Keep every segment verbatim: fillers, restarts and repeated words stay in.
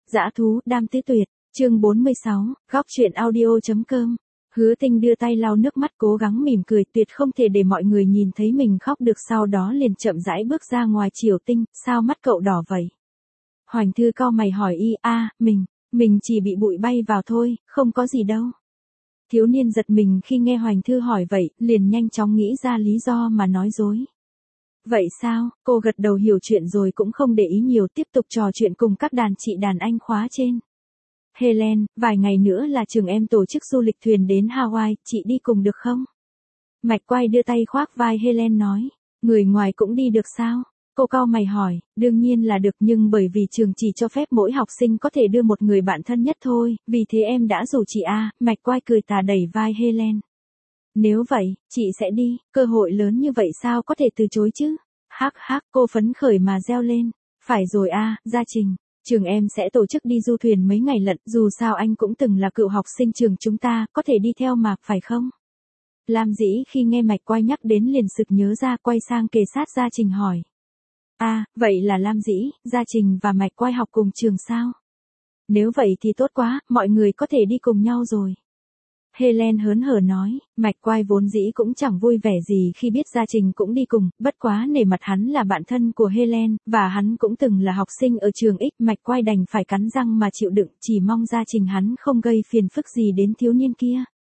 Dã thú, đam tứ tuyệt, chương bốn mươi sáu, góc truyện audio.com. Hứa Tinh đưa tay lau nước mắt cố gắng mỉm cười, tuyệt không thể để mọi người nhìn thấy mình khóc được, sau đó liền chậm rãi bước ra ngoài. Triều Tinh, sao mắt cậu đỏ vậy? Hoành Thư cau mày hỏi y, a, mình, mình chỉ bị bụi bay vào thôi, không có gì đâu. Thiếu niên giật mình khi nghe Hoành Thư hỏi vậy, liền nhanh chóng nghĩ ra lý do mà nói dối. Vậy sao? Cô gật đầu hiểu chuyện rồi cũng không để ý nhiều, tiếp tục trò chuyện cùng các đàn chị đàn anh khóa trên. Helen, vài ngày nữa là trường em tổ chức du lịch thuyền đến Hawaii, chị đi cùng được không? Mạch Quay đưa tay khoác vai Helen nói, người ngoài cũng đi được sao? Cô cau mày hỏi, đương nhiên là được, nhưng bởi vì trường chỉ cho phép mỗi học sinh có thể đưa một người bạn thân nhất thôi, vì thế em đã rủ chị a. Mạch Quay cười tà đẩy vai Helen. Nếu vậy, chị sẽ đi, cơ hội lớn như vậy sao có thể từ chối chứ? Hắc hắc, cô phấn khởi mà reo lên. Phải rồi a, Gia Trình, trường em sẽ tổ chức đi du thuyền mấy ngày lận, dù sao anh cũng từng là cựu học sinh trường chúng ta, có thể đi theo mà, phải không? Lam Dĩ khi nghe Mạch Quay nhắc đến liền sực nhớ ra, quay sang kề sát Gia Trình hỏi. À, vậy là Lam Dĩ, Gia Trình và Mạch Quay học cùng trường sao? Nếu vậy thì tốt quá, mọi người có thể đi cùng nhau rồi. Helen hớn hở nói, Mạch Quay vốn dĩ cũng chẳng vui vẻ gì khi biết Gia Trình cũng đi cùng, bất quá nể mặt hắn là bạn thân của Helen, và hắn cũng từng là học sinh ở trường X, Mạch Quay đành phải cắn răng mà chịu đựng, chỉ mong Gia Trình hắn không gây phiền phức gì đến thiếu niên kia.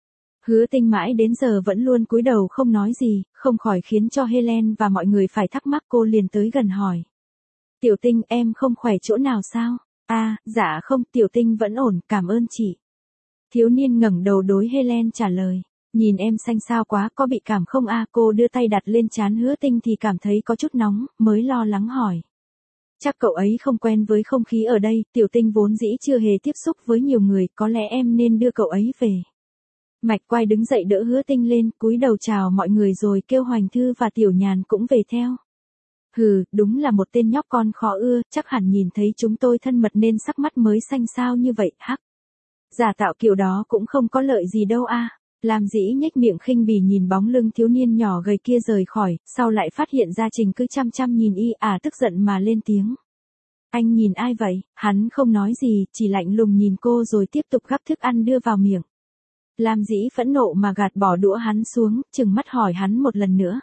Hứa Tinh mãi đến giờ vẫn luôn cúi đầu không nói gì, không khỏi khiến cho Helen và mọi người phải thắc mắc. Cô liền tới gần hỏi. Tiểu Tinh, em không khỏe chỗ nào sao? À, dạ không, Tiểu Tinh vẫn ổn, cảm ơn chị. Thiếu niên ngẩng đầu đối Helen trả lời, nhìn em xanh xao quá, có bị cảm không a? Cô đưa tay đặt lên trán Hứa Tinh thì cảm thấy có chút nóng, mới lo lắng hỏi. Chắc cậu ấy không quen với không khí ở đây, Tiểu Tinh vốn dĩ chưa hề tiếp xúc với nhiều người, có lẽ em nên đưa cậu ấy về. Mạch Quay đứng dậy đỡ Hứa Tinh lên, cúi đầu chào mọi người rồi kêu Hoành Thư và Tiểu Nhàn cũng về theo. Hừ, đúng là một tên nhóc con khó ưa, chắc hẳn nhìn thấy chúng tôi thân mật nên sắc mắt mới xanh xao như vậy, hắc. Giả tạo kiểu đó cũng không có lợi gì đâu a. Lam Dĩ nhếch miệng khinh bỉ nhìn bóng lưng thiếu niên nhỏ gầy kia rời khỏi, sau lại phát hiện Gia Trình cứ chăm chăm nhìn y, à tức giận mà lên tiếng. Anh nhìn ai vậy? Hắn không nói gì, chỉ lạnh lùng nhìn cô rồi tiếp tục gắp thức ăn đưa vào miệng. Lam Dĩ phẫn nộ mà gạt bỏ đũa hắn xuống, trừng mắt hỏi hắn một lần nữa.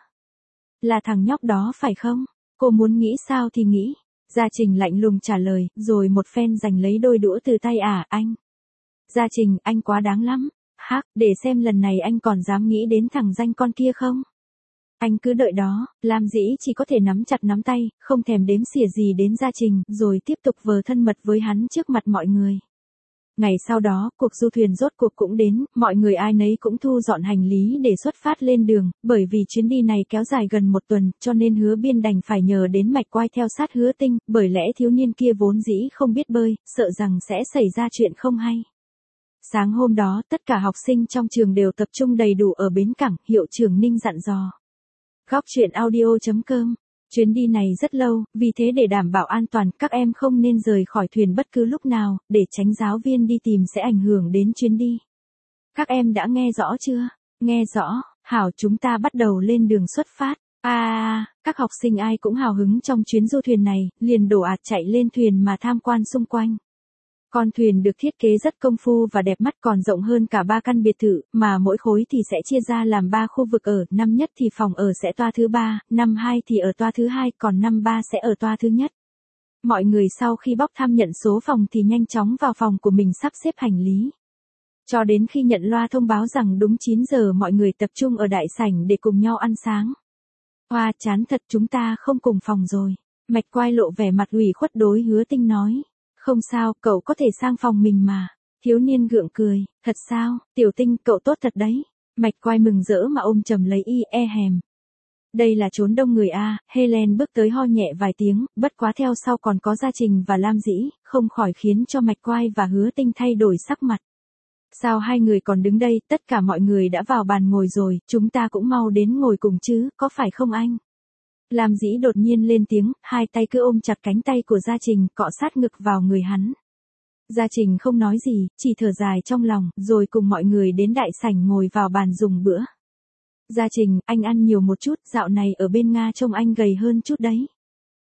Là thằng nhóc đó phải không? Cô muốn nghĩ sao thì nghĩ. Gia Trình lạnh lùng trả lời, rồi một phen giành lấy đôi đũa từ tay à, anh. Gia Trình, anh quá đáng lắm. Hắc, để xem lần này anh còn dám nghĩ đến thằng danh con kia không? Anh cứ đợi đó. Lam Dĩ chỉ có thể nắm chặt nắm tay, không thèm đếm xỉa gì đến Gia Trình, rồi tiếp tục vờ thân mật với hắn trước mặt mọi người. Ngày sau đó, cuộc du thuyền rốt cuộc cũng đến, mọi người ai nấy cũng thu dọn hành lý để xuất phát lên đường, bởi vì chuyến đi này kéo dài gần một tuần, cho nên Hứa Biên đành phải nhờ đến Mạch Quay theo sát Hứa Tinh, bởi lẽ thiếu niên kia vốn dĩ không biết bơi, sợ rằng sẽ xảy ra chuyện không hay. Sáng hôm đó, tất cả học sinh trong trường đều tập trung đầy đủ ở bến cảng, hiệu trưởng Ninh dặn dò. Góc truyện audio.com. Chuyến đi này rất lâu, vì thế để đảm bảo an toàn, các em không nên rời khỏi thuyền bất cứ lúc nào, để tránh giáo viên đi tìm sẽ ảnh hưởng đến chuyến đi. Các em đã nghe rõ chưa? Nghe rõ, hảo, chúng ta bắt đầu lên đường xuất phát. À, các học sinh ai cũng hào hứng trong chuyến du thuyền này, liền đổ ạt chạy lên thuyền mà tham quan xung quanh. Con thuyền được thiết kế rất công phu và đẹp mắt, còn rộng hơn cả ba căn biệt thự, mà mỗi khối thì sẽ chia ra làm ba khu vực ở, năm nhất thì phòng ở sẽ toa thứ ba, năm hai thì ở toa thứ hai, còn năm ba sẽ ở toa thứ nhất. Mọi người sau khi bóc thăm nhận số phòng thì nhanh chóng vào phòng của mình sắp xếp hành lý. Cho đến khi nhận loa thông báo rằng đúng chín giờ mọi người tập trung ở đại sảnh để cùng nhau ăn sáng. Hoa, chán thật, chúng ta không cùng phòng rồi. Mạch Quay lộ vẻ mặt ủy khuất đối Hứa Tinh nói. Không sao, cậu có thể sang phòng mình mà. Thiếu niên gượng cười, thật sao, Tiểu Tinh, cậu tốt thật đấy. Mạch Quay mừng rỡ mà ôm chầm lấy y, e hèm. Đây là chốn đông người a. Helen bước tới ho nhẹ vài tiếng, bất quá theo sau còn có Gia Trình và Lam Dĩ, không khỏi khiến cho Mạch Quay và Hứa Tinh thay đổi sắc mặt. Sao hai người còn đứng đây, tất cả mọi người đã vào bàn ngồi rồi, chúng ta cũng mau đến ngồi cùng chứ, có phải không anh? Lam Dĩ đột nhiên lên tiếng, hai tay cứ ôm chặt cánh tay của Gia Trình, cọ sát ngực vào người hắn. Gia Trình không nói gì, chỉ thở dài trong lòng, rồi cùng mọi người đến đại sảnh ngồi vào bàn dùng bữa. Gia Trình, anh ăn nhiều một chút, dạo này ở bên Nga trông anh gầy hơn chút đấy.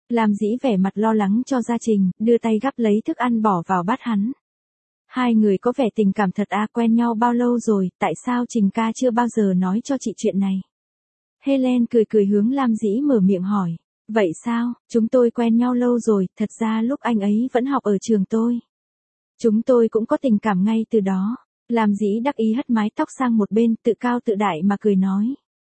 Lam Dĩ vẻ mặt lo lắng cho Gia Trình, đưa tay gắp lấy thức ăn bỏ vào bát hắn. Hai người có vẻ tình cảm thật à, quen nhau bao lâu rồi, tại sao Trình ca chưa bao giờ nói cho chị chuyện này? Helen cười cười hướng Lam Dĩ mở miệng hỏi. Vậy sao, chúng tôi quen nhau lâu rồi, thật ra lúc anh ấy vẫn học ở trường tôi. Chúng tôi cũng có tình cảm ngay từ đó. Lam Dĩ đắc ý hất mái tóc sang một bên, tự cao tự đại mà cười nói.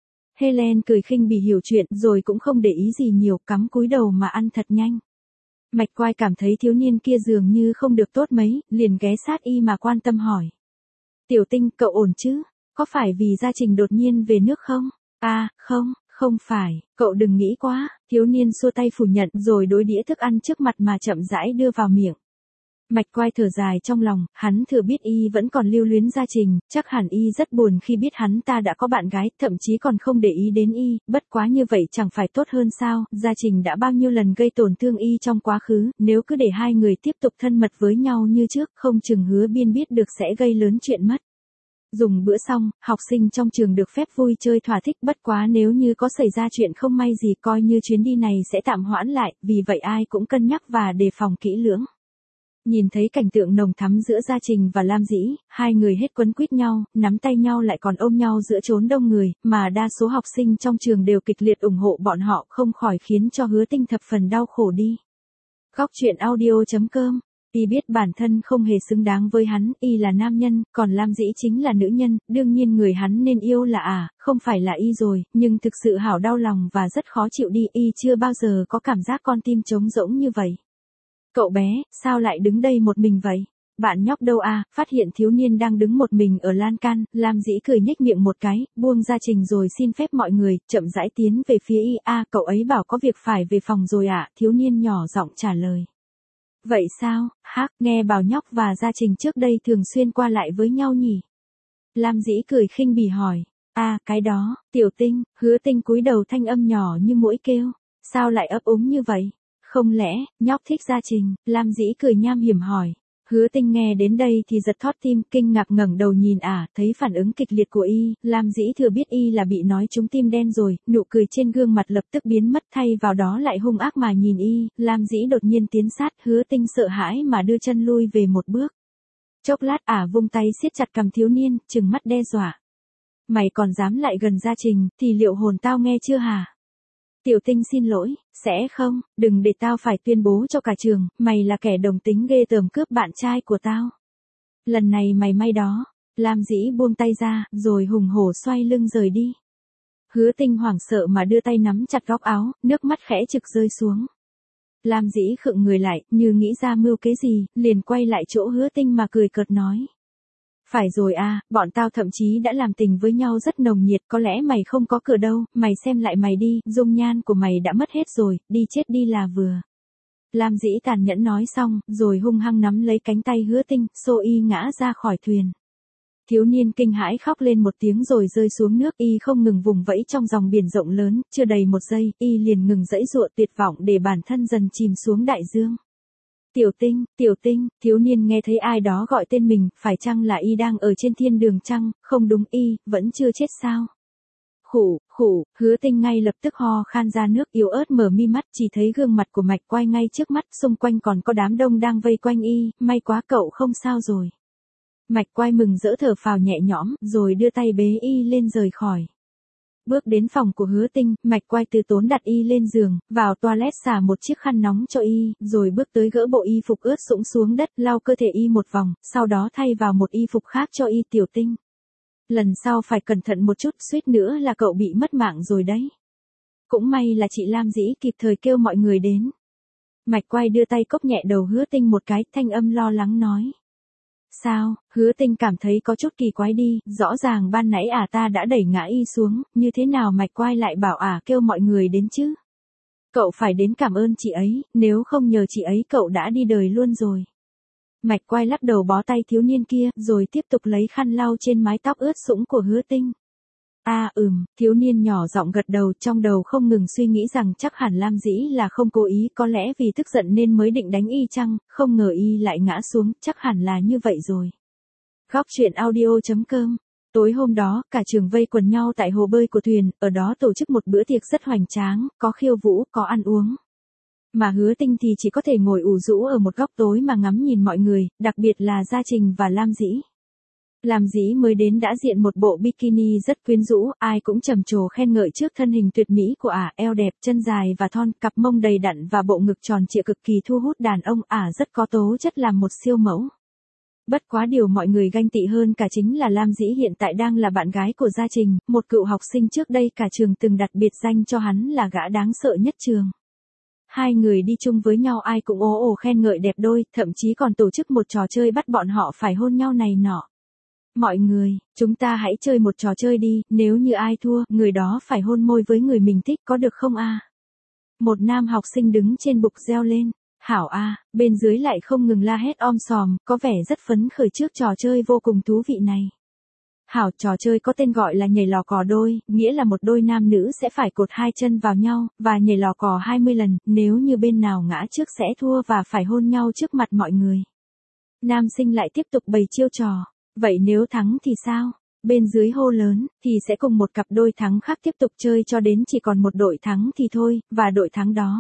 Helen cười khinh bỉ hiểu chuyện rồi cũng không để ý gì nhiều, cắm cúi đầu mà ăn thật nhanh. Mạch Quai cảm thấy thiếu niên kia dường như không được tốt mấy, liền ghé sát y mà quan tâm hỏi. Tiểu Tinh, cậu ổn chứ? Có phải vì Gia Trình đột nhiên về nước không? À, không, không phải, cậu đừng nghĩ quá. Thiếu niên xua tay phủ nhận rồi đối đĩa thức ăn trước mặt mà chậm rãi đưa vào miệng. Mạch Quai thở dài trong lòng, hắn thừa biết y vẫn còn lưu luyến Gia Trình, chắc hẳn y rất buồn khi biết hắn ta đã có bạn gái, thậm chí còn không để ý đến y, bất quá như vậy chẳng phải tốt hơn sao, Gia Trình đã bao nhiêu lần gây tổn thương y trong quá khứ, nếu cứ để hai người tiếp tục thân mật với nhau như trước, không chừng Hứa Biên biết được sẽ gây lớn chuyện mất. Dùng bữa xong, học sinh trong trường được phép vui chơi thỏa thích, bất quá nếu như có xảy ra chuyện không may gì coi như chuyến đi này sẽ tạm hoãn lại, vì vậy ai cũng cân nhắc và đề phòng kỹ lưỡng. Nhìn thấy cảnh tượng nồng thắm giữa Gia Trình và Lam Dĩ, hai người hết quấn quýt nhau, nắm tay nhau lại còn ôm nhau giữa chốn đông người, mà đa số học sinh trong trường đều kịch liệt ủng hộ bọn họ, không khỏi khiến cho Hứa Tinh thập phần đau khổ đi. Góc truyện audio chấm com. Y biết bản thân không hề xứng đáng với hắn, y là nam nhân, còn Lam Dĩ chính là nữ nhân, đương nhiên người hắn nên yêu là à, không phải là y rồi, nhưng thực sự hảo đau lòng và rất khó chịu đi, y chưa bao giờ có cảm giác con tim trống rỗng như vậy. Cậu bé, sao lại đứng đây một mình vậy? Bạn nhóc đâu à? Phát hiện thiếu niên đang đứng một mình ở lan can, Lam Dĩ cười nhếch miệng một cái, buông Gia Trình rồi xin phép mọi người, chậm rãi tiến về phía y. A, cậu ấy bảo có việc phải về phòng rồi ạ, à? Thiếu niên nhỏ giọng trả lời. Vậy sao? Hắc, nghe bảo nhóc và Gia Trình trước đây thường xuyên qua lại với nhau nhỉ? Lam Dĩ cười khinh bỉ hỏi. À, cái đó, Tiểu Tinh. Hứa Tinh cúi đầu, thanh âm nhỏ như muỗi kêu. Sao lại ấp úng như vậy? Không lẽ, nhóc thích Gia Trình? Lam Dĩ cười nham hiểm hỏi. Hứa Tinh nghe đến đây thì giật thót tim, kinh ngạc ngẩng đầu nhìn ả, à, thấy phản ứng kịch liệt của y, Lam Dĩ thừa biết y là bị nói trúng tim đen rồi, nụ cười trên gương mặt lập tức biến mất, thay vào đó lại hung ác mà nhìn y, Lam Dĩ đột nhiên tiến sát, Hứa Tinh sợ hãi mà đưa chân lui về một bước. Chốc lát ả à vung tay siết chặt cằm thiếu niên, trừng mắt đe dọa. Mày còn dám lại gần Gia Trình, thì liệu hồn tao nghe chưa hả? Tiểu Tinh xin lỗi, sẽ không, đừng để tao phải tuyên bố cho cả trường, mày là kẻ đồng tính ghê tởm cướp bạn trai của tao. Lần này mày may đó. Lam Dĩ buông tay ra, rồi hùng hổ xoay lưng rời đi. Hứa Tinh hoảng sợ mà đưa tay nắm chặt góc áo, nước mắt khẽ trực rơi xuống. Lam Dĩ khựng người lại, như nghĩ ra mưu kế gì, liền quay lại chỗ Hứa Tinh mà cười cợt nói. Phải rồi à, bọn tao thậm chí đã làm tình với nhau rất nồng nhiệt, có lẽ mày không có cửa đâu, mày xem lại mày đi, dung nhan của mày đã mất hết rồi, đi chết đi là vừa. Lam Dĩ tàn nhẫn nói xong, rồi hung hăng nắm lấy cánh tay Hứa Tinh, xô y ngã ra khỏi thuyền. Thiếu niên kinh hãi khóc lên một tiếng rồi rơi xuống nước, y không ngừng vùng vẫy trong dòng biển rộng lớn, chưa đầy một giây, y liền ngừng giãy giụa tuyệt vọng để bản thân dần chìm xuống đại dương. Tiểu Tinh, Tiểu Tinh, thiếu niên nghe thấy ai đó gọi tên mình, phải chăng là y đang ở trên thiên đường chăng, không đúng y, vẫn chưa chết sao? Khủ, khủ, Hứa Tinh ngay lập tức ho khan ra nước, yếu ớt mở mi mắt, chỉ thấy gương mặt của Mạch Quai ngay trước mắt, xung quanh còn có đám đông đang vây quanh y, may quá cậu không sao rồi. Mạch Quai mừng rỡ thở phào nhẹ nhõm, rồi đưa tay bế y lên rời khỏi. Bước đến phòng của Hứa Tinh, Mạch Quai từ tốn đặt y lên giường, vào toilet xả một chiếc khăn nóng cho y, rồi bước tới gỡ bộ y phục ướt sũng xuống đất, lau cơ thể y một vòng, sau đó thay vào một y phục khác cho y. Tiểu Tinh. Lần sau phải cẩn thận một chút, suýt nữa là cậu bị mất mạng rồi đấy. Cũng may là chị Lam Dĩ kịp thời kêu mọi người đến. Mạch Quai đưa tay cốc nhẹ đầu Hứa Tinh một cái, thanh âm lo lắng nói. Sao? Hứa Tinh cảm thấy có chút kỳ quái đi, rõ ràng ban nãy ả à ta đã đẩy ngã y xuống, như thế nào Mạch Quai lại bảo ả à kêu mọi người đến chứ? Cậu phải đến cảm ơn chị ấy, nếu không nhờ chị ấy cậu đã đi đời luôn rồi. Mạch Quai lắc đầu bó tay thiếu niên kia, rồi tiếp tục lấy khăn lau trên mái tóc ướt sũng của Hứa Tinh. À ừm, thiếu niên nhỏ giọng gật đầu, trong đầu không ngừng suy nghĩ rằng chắc hẳn Lam Dĩ là không cố ý, có lẽ vì tức giận nên mới định đánh y chăng, không ngờ y lại ngã xuống, chắc hẳn là như vậy rồi. Góc truyện audio chấm com. Tối hôm đó, cả trường vây quần nhau tại hồ bơi của thuyền, ở đó tổ chức một bữa tiệc rất hoành tráng, có khiêu vũ, có ăn uống. Mà Hứa Tinh thì chỉ có thể ngồi ủ rũ ở một góc tối mà ngắm nhìn mọi người, đặc biệt là Gia Trình và Lam Dĩ. Lam Dĩ mới đến đã diện một bộ bikini rất quyến rũ, ai cũng trầm trồ khen ngợi trước thân hình tuyệt mỹ của ả, eo đẹp, chân dài và thon, cặp mông đầy đặn và bộ ngực tròn trịa cực kỳ thu hút đàn ông, ả rất có tố chất làm một siêu mẫu. Bất quá điều mọi người ganh tị hơn cả chính là Lam Dĩ hiện tại đang là bạn gái của Gia Trình, một cựu học sinh trước đây cả trường từng đặt biệt danh cho hắn là gã đáng sợ nhất trường. Hai người đi chung với nhau ai cũng ồ ồ khen ngợi đẹp đôi, thậm chí còn tổ chức một trò chơi bắt bọn họ phải hôn nhau này nọ. Mọi người, chúng ta hãy chơi một trò chơi đi, nếu như ai thua, người đó phải hôn môi với người mình thích có được không a? Một nam học sinh đứng trên bục reo lên. Hảo a, bên dưới lại không ngừng la hét om sòm, có vẻ rất phấn khởi trước trò chơi vô cùng thú vị này. Hảo, trò chơi có tên gọi là nhảy lò cò đôi, nghĩa là một đôi nam nữ sẽ phải cột hai chân vào nhau, và nhảy lò cò hai mươi lần, nếu như bên nào ngã trước sẽ thua và phải hôn nhau trước mặt mọi người. Nam sinh lại tiếp tục bày chiêu trò, vậy nếu thắng thì sao? Bên dưới hô lớn, thì sẽ cùng một cặp đôi thắng khác tiếp tục chơi cho đến chỉ còn một đội thắng thì thôi, và đội thắng đó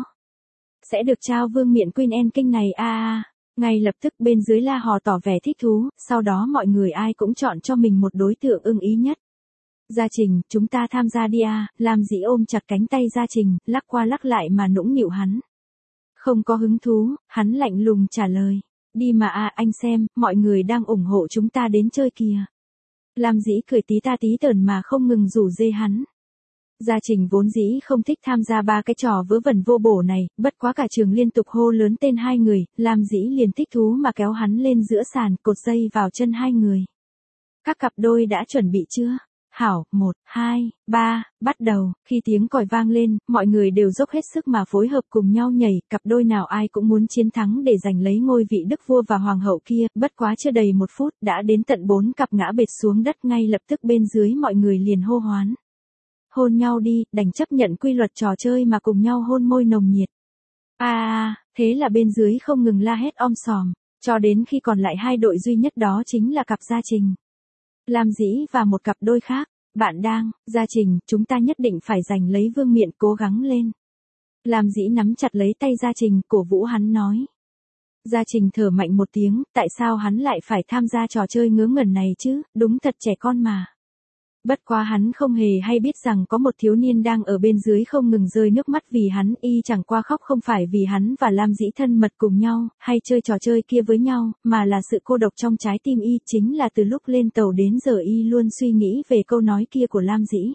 sẽ được trao vương miện Queen and King này a a. Ngay lập tức bên dưới la hò tỏ vẻ thích thú, sau đó mọi người ai cũng chọn cho mình một đối tượng ưng ý nhất. Gia Trình, chúng ta tham gia đi a, Lam Dĩ ôm chặt cánh tay Gia Trình, lắc qua lắc lại mà nũng nịu hắn. Không có hứng thú, hắn lạnh lùng trả lời. Đi mà a, anh xem, mọi người đang ủng hộ chúng ta đến chơi kìa. Lam Dĩ cười tí ta tí tởn mà không ngừng rủ dê hắn. Gia Trình vốn dĩ không thích tham gia ba cái trò vớ vẩn vô bổ này, bất quá cả trường liên tục hô lớn tên hai người, Lam Dĩ liền thích thú mà kéo hắn lên giữa sàn, cột dây vào chân hai người. Các cặp đôi đã chuẩn bị chưa? Hảo, một, hai, ba, bắt đầu, khi tiếng còi vang lên, mọi người đều dốc hết sức mà phối hợp cùng nhau nhảy, cặp đôi nào ai cũng muốn chiến thắng để giành lấy ngôi vị đức vua và hoàng hậu kia, bất quá chưa đầy một phút, đã đến tận bốn cặp ngã bệt xuống đất ngay lập tức bên dưới mọi người liền hô hoán. Hôn nhau đi, đành chấp nhận quy luật trò chơi mà cùng nhau hôn môi nồng nhiệt. À, à, thế là bên dưới không ngừng la hét om sòm, cho đến khi còn lại hai đội duy nhất đó chính là cặp Gia Trình, Lam Dĩ và một cặp đôi khác. Bạn đang, Gia Trình, chúng ta nhất định phải giành lấy vương miện, cố gắng lên. Lam Dĩ nắm chặt lấy tay Gia Trình, cổ vũ hắn nói. Gia Trình thở mạnh một tiếng, tại sao hắn lại phải tham gia trò chơi ngớ ngẩn này chứ, đúng thật trẻ con mà. Bất quá hắn không hề hay biết rằng có một thiếu niên đang ở bên dưới không ngừng rơi nước mắt vì hắn, y chẳng qua khóc không phải vì hắn và Lam Dĩ thân mật cùng nhau, hay chơi trò chơi kia với nhau, mà là sự cô độc trong trái tim y, chính là từ lúc lên tàu đến giờ y luôn suy nghĩ về câu nói kia của Lam Dĩ.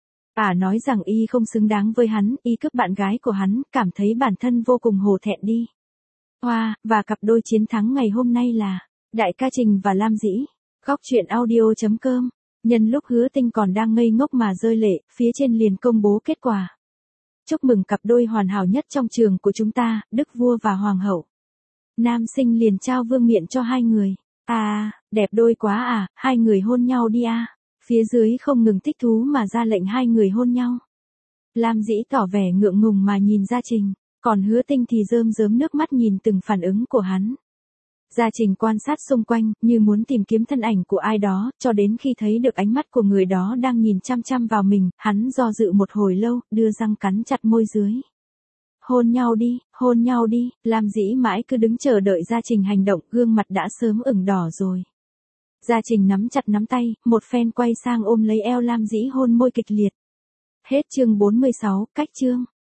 Ả nói rằng y không xứng đáng với hắn, y cướp bạn gái của hắn, cảm thấy bản thân vô cùng hổ thẹn đi. Hoa, wow, và cặp đôi chiến thắng ngày hôm nay là Đại ca Trình và Lam Dĩ. Góc truyện audio chấm com. Nhân lúc Hứa Tinh còn đang ngây ngốc mà rơi lệ, phía trên liền công bố kết quả. Chúc mừng cặp đôi hoàn hảo nhất trong trường của chúng ta, đức vua và hoàng hậu. Nam sinh liền trao vương miện cho hai người. À, đẹp đôi quá à, hai người hôn nhau đi à. Phía dưới không ngừng thích thú mà ra lệnh hai người hôn nhau. Lam Dĩ tỏ vẻ ngượng ngùng mà nhìn Gia Trình, còn Hứa Tinh thì rơm rớm nước mắt nhìn từng phản ứng của hắn. Gia Trình quan sát xung quanh, như muốn tìm kiếm thân ảnh của ai đó, cho đến khi thấy được ánh mắt của người đó đang nhìn chăm chăm vào mình, hắn do dự một hồi lâu, đưa răng cắn chặt môi dưới. Hôn nhau đi, hôn nhau đi, Lam Dĩ mãi cứ đứng chờ đợi Gia Trình hành động, gương mặt đã sớm ửng đỏ rồi. Gia Trình nắm chặt nắm tay, một phen quay sang ôm lấy eo Lam Dĩ hôn môi kịch liệt. Hết chương bốn mươi sáu, cách chương.